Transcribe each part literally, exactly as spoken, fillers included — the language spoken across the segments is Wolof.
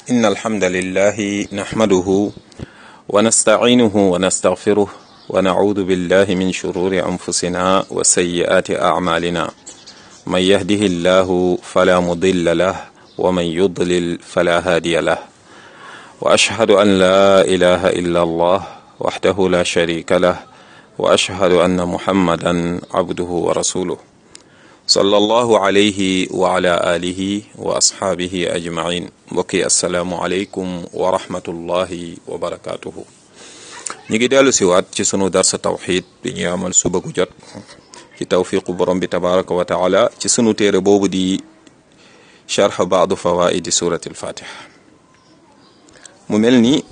إن الحمد لله نحمده ونستعينه ونستغفره ونعوذ بالله من شرور أنفسنا وسيئات أعمالنا من يهده الله فلا مضل له ومن يضلل فلا هادي له وأشهد أن لا إله إلا الله وحده لا شريك له وأشهد أن محمدا عبده ورسوله صلى الله عليه وعلى آله وأصحابه أجمعين mbokki asalaamualeykum wa rahmatullahi wa barakaatuhu. ñu ngi dellu siwaat ci sunu darsa tawxid bi ñuy amal suba gu jot ci tawfiqu borom bi tabaraka wa taala ci sunu téere boobu di charx baadu fawaidi surati alfatiha. mu mel ni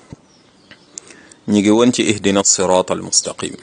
ñu ngi woon ci ihdina sirat almustaqim.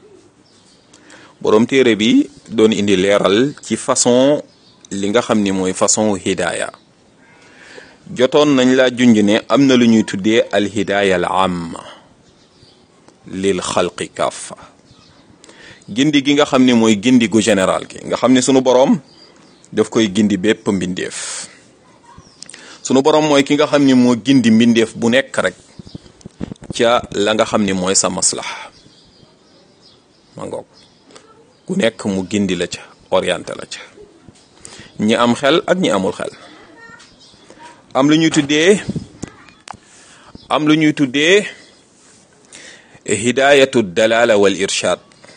borom téere bi doon indi leeral ci façon li nga xam ni mooy façon hidaaya. jotoon nañ laa junj ne am na lu ñuy tuddee alhidaaya al amma lil xalqi kaffa, gindi gi nga xam ne mooy gindi gu général gi nga xam ne sunu boroom daf koy gindi bépp mbindeef. sunu boroom mooy ki nga xam ne moo gindi mbindeef bu nekk rek ca la nga xam ne mooy sa maslaha ma ngoog ku nekk mu gindi la ca orienté la ca, ñi am xel ak ñi amul xel. am lu ñuy tuddee am lu ñuy tuddee hidayatu dalala wal irshad,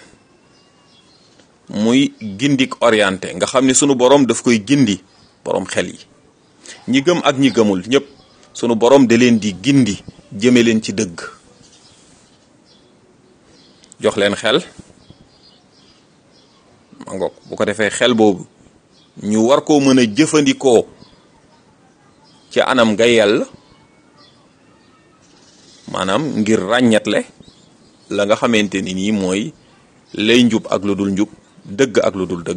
muy gindik orienté nga xam ne sunu borom daf koy gindi borom xel yi, ñi gëm ak ñi gëmul ñëpp sunu borom da leen di gindi jëme leen ci dëgg, jox leen xel ma ngoog bu ko defee xel boobu ñu war koo mën a jëfandikoo ci anam nga yàlla, maanaam ngir ràññatle la nga xamante ni nii mooy lay njub ak lu dul njub, dëgg ak lu dul dëgg,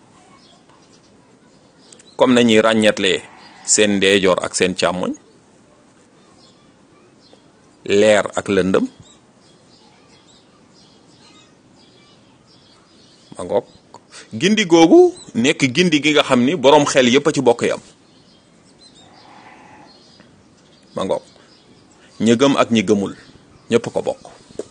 comme nañuy ràññatle seen ndeejoor ak seen càmmoñ, leer ak lëndëm ma ngoog. gindi googu nekk gindi gi nga xam ni boroom xel yépp a ci bokk yam ma ngoog, ñi gëm ak ñi gëmul ñëpp ko bokk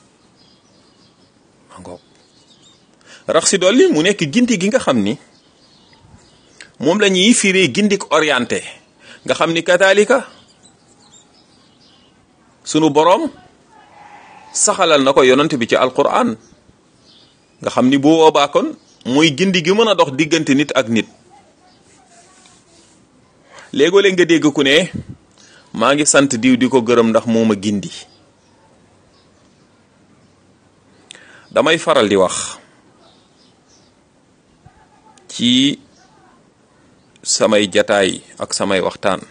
ma ngoog. rax si dolli mu nekk gindi gi nga xam ni moom la ñuy firee gindik orienté nga xam ni kataalika sunu boroom saxalal na ko yonent bi ci alquran nga xam ni bu boobaa kon mooy gindi gi mën a dox diggante nit ak nit. léegoo-léeg nga dégg ku ne maa ngi sant diw di ko gërëm ndax moo ma gindi. damay faral di wax ci samay jataay ak samay waxtaan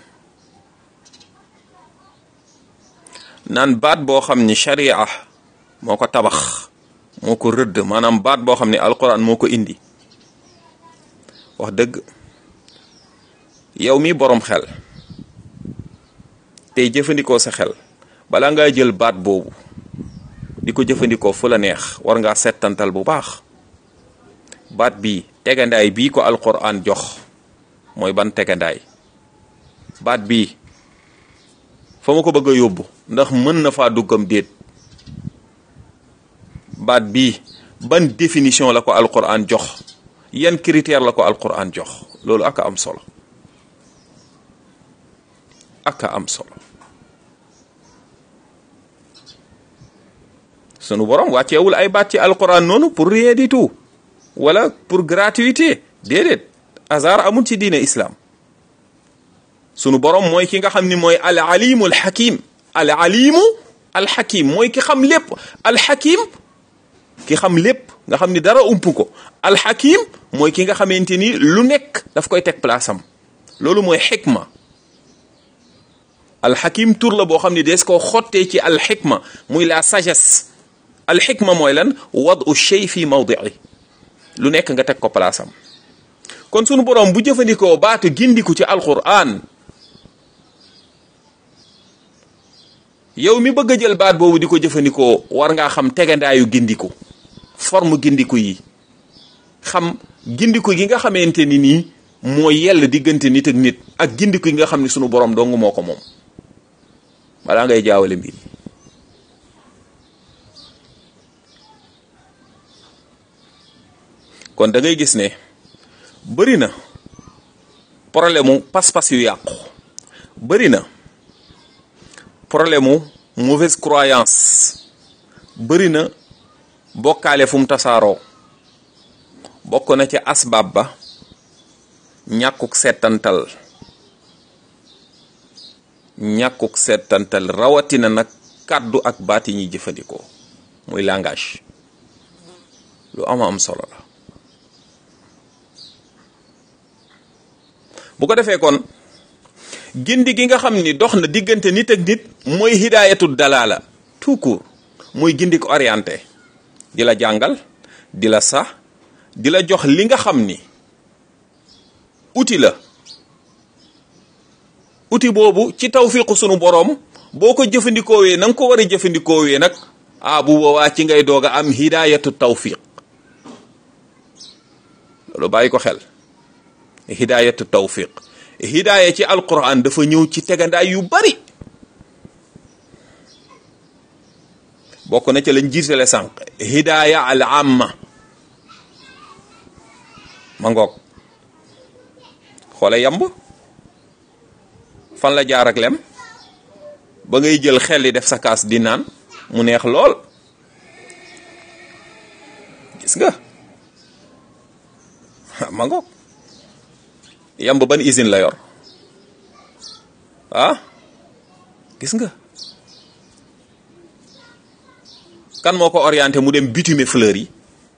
naan baat boo xam ni sharia moo ko tabax moo ko rëdd, maanaam baat boo xam ne alquran moo ko indi. wax dëgg yow mi boroom xel tey jëfandikoo sa xel, balaa ngaa jël baat boobu di ko jëfandikoo fu la neex war ngaa settantal bu baax baat bi tegandaay bii ko alquran jox mooy ban tegandaay. baat bii fa ma ko bëgg a yóbbu ndax mën na faa duggam déet. baat bii ban définition la ko alquran jox, yan critère la ko alquran jox. loolu aka am solo aka am solo. sunu borom wàcceewul ay baat ci alquran noonu pour rien du tout wala pour gratuité, déedéet. hasard amul ci diine islam. sunu borom mooy ki nga xam ni mooy al alimu al hakim. al alimu al hakim mooy ki xam lépp. al hakim ki xam lépp nga xam ni dara ump ko. al hakim mooy ki nga xamante ni lu nekk daf koy teg place am. loolu mooy xikma. al hakim tur la boo xam ni des koo xottee ci al xikma muy la sagesse. al xikma mooy lan? wadu shay fi mawdi'i, lu nekk nga teg ko place am. kon sunu borom bu jëfandikoo baatu gindiku ci alquran, yow mi bëgg a jël baat boobu di ko jëfandikoo war ngaa xam tegandaayu gindiku, forme gindiku yi, xam gindiku gi nga xamante ni nii moo yell diggante nit ak nit, ak gindiku yi nga xam ne sunu borom dong moo ko moom. balaa ngay jaawale mbir kon da ngay gis ne bëri na problème mu pas-pas yu yàqu bëri na problème mu mauvaise croyance bëri na bokkaale fu mu tasaaroo bokk na ci asbaab ba ñàkkuk settantal ñàkkuk settantal rawatina nag kàddu ak baat yi ñuy jëfandikoo muy langage lu ama am solo la bu ko defee kon gindi gi nga xam ni dox na diggante nit ak nit mooy hidaayatu dalaala tout court mooy gindi ko orienté di la jàngal di la sax di la jox li nga xam ni outil la outil boobu ci tawfiqu sunu boroom boo ko jëfandikoowee na nga ko war a jëfandikoowee nag ah bu boobaa ci ngay doog a am hidaayatu tawfiq loolu bàyyi ko xel hidaayatu tawfiq hidaaya ci alquran dafa ñëw ci tegandaay yu bari bokk na ci lañ jiitale sànq hidaaya al amma ma ngoog xoole yamb fan la jaar ak lem ba ngay jël xel li def sa kaas di naan mu neex lool gis nga ma ngoog yamb ban usine la yor ah gis nga kan moo ko orienté mu dem bitumer fleur yi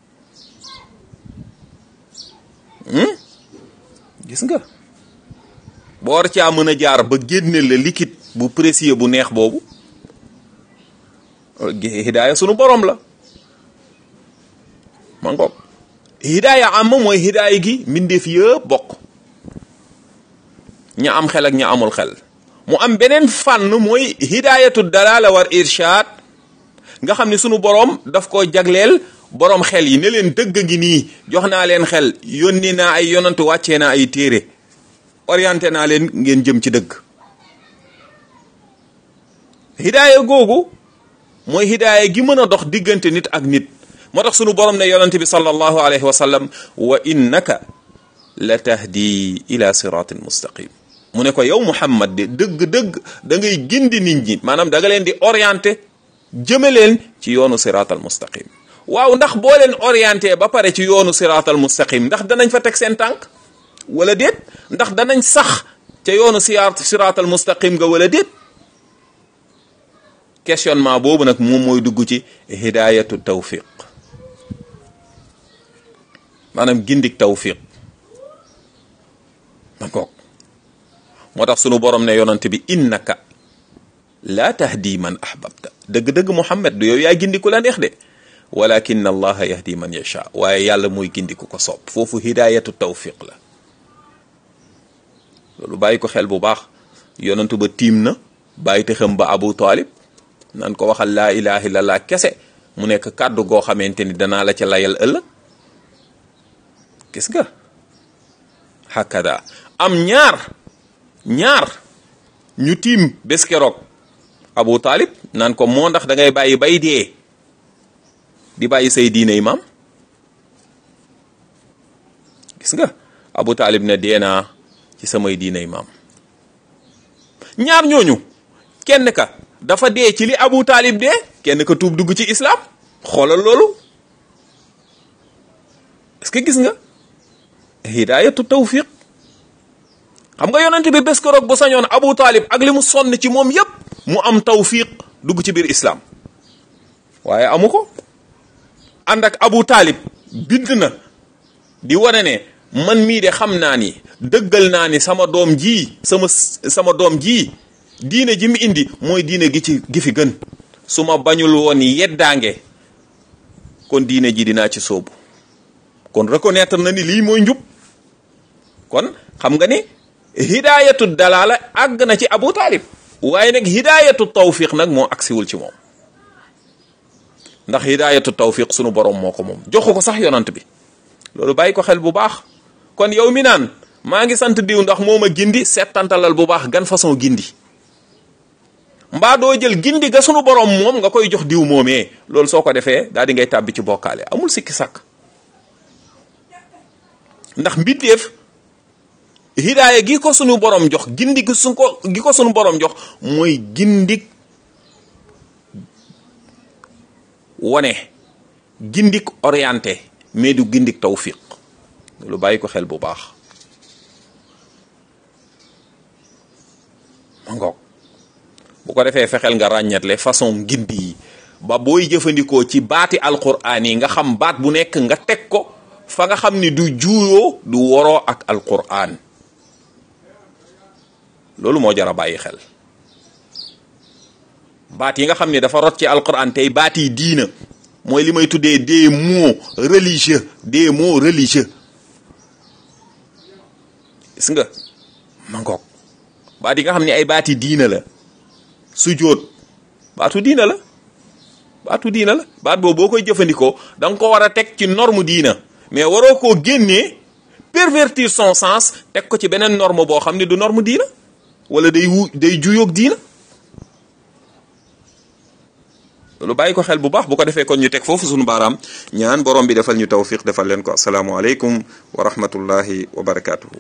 hmm? gis nga boo war caa mën a jaar ba génne la liquide bu précieux bu neex boobu hidaaya sunu borom la ma ngoog hidaaya am mooy hidaaya gi mbindeef yëpp bokk ña am xel ak ña amul xel mu am beneen fànn mooy hidaayatu dalala war irshad nga xam ne sunu borom daf ko jagleel borom xel yi ne leen dëgg ngi nii jox naa leen xel yónni naa ay yonantu wàccee naa ay téere orienté naa leen ngeen jëm ci dëgg hidaaya googu mooy hidaaya gi mën a dox diggante nit ak nit moo tax sunu borom ne yonante bi sallallahu alayhi wa sallam wa innaka la tahdi ila siratin mustaqim mu ne ko yow Muhammad de dëgg-dëgg da ngay gindi nit ñi maanaam da nga leen di orienté jëme leen ci yoonu siratal mustaqim waaw ndax boo leen orienté ba pare ci yoonu siratal mustaqim ndax danañ fa teg seen tànk wala déet ndax danañ sax ca yoonu siratal mustaqim nga wala déet questionnement boobu nag moom mooy dugg ci hidayatu tawfiq maanaam gindik tawfiq d'accord moo tax sunu borom ne yonante bi innaka la tahdi man ahbabta dëgg-dëgg Muhammad du yow yaa gindiku la neex de walakin allaha yahdi man yasha waaye yàlla mooy gindiku ko soob foofu hidayatu tawfiq la loolu bàyyi ko xel bu baax yonantu ba tiim na bàyyi te xam ba Abu Talib naan ko waxal laa ilaha illallah kese mu nekk kàddu goo xamante ni danaa la ca layal ëllëg gis nga hakada am ñaar ñaar ñu tiim bés keroog Abu Talib naan ko moo ndax da ngay bàyyi bay dee di bàyyi say diine yi maam gis nga Abu Talib ne dee naa ci samay diine yi maam ñaar ñooñu kenn ka dafa dee ci li Abu Talib dee kenn ka tuub dugg ci islam xoolal loolu est-ce que gis nga hidayatu tawfiq xam nga yonent bi bés ko roog bu sañoon Abu Talib ak li mu sonn ci moom yépp mu am tawfiq dugg ci biir islam waaye amu ko ànd ak Abu Talib bind na di wane ne man mii de xam naa ni dëggal naa ni sama doom ji sama sama doom ji diine ji mu indi mooy diine gi ci gi fi gën su ma bañul woon yeddaange kon diine ji dinaa ci soobu kon reconnaître na ni lii mooy njub kon xam nga ni hidayatu dalala àgg na ci Abu Talib waaye nag hidayatu tawfiq nag moo agsiwul ci moom ndax hidayatu tawfiq sunu borom moo ko moom joxu ko sax yonant bi loolu bàyyi ko xel bu baax kon yow mi naan maa ngi sant diw ndax moo ma gindi settantalal bu baax gan façon gindi mbaa doo jël gindi ga sunu borom moom nga koy jox diw moomee loolu soo ko defee daal di ngay tàbbi ci bokkaale amul sikki sàkk. ndax mbindeef hidaaya gi ko sunu borom jox gindi gi su ko gi ko sunu borom jox mooy gindik wone gindik orienté mais du gindik tawfiq lu bàyyi ko xel bu baax. ma ngoog bu ko defee fexeel nga ràññatle façon gindi yi ba booy jëfandikoo ci baati alquraan yi nga xam baat bu nekk nga teg ko fa nga xam ni du juuyoo du woroo ak alquraan loolu moo jar a bàyyi xel. baat yi nga xam ne dafa rot ci alquraan tey baat yi diina mooy li may tuddee des mots religieux des mots religieux gis nga ma ngoog baat yi nga xam ne ay baati diina la sujjóot baatu diina la baatu diina la baat boobu boo koy jëfandikoo da nga ko war a teg ci norme diina mais waroo koo génnee pervertir son sens teg ko ci beneen norme boo xam ne du norme diina wala day wu day juyoog diina loolu bàyyi ko xel bu baax bu ko defee kon ñu teg foofu sunu baaraam ñaan borom bi defal ñu tawfiq defal leen ko asalaamualeykum wa rahmatullahi wa barakaatuhu.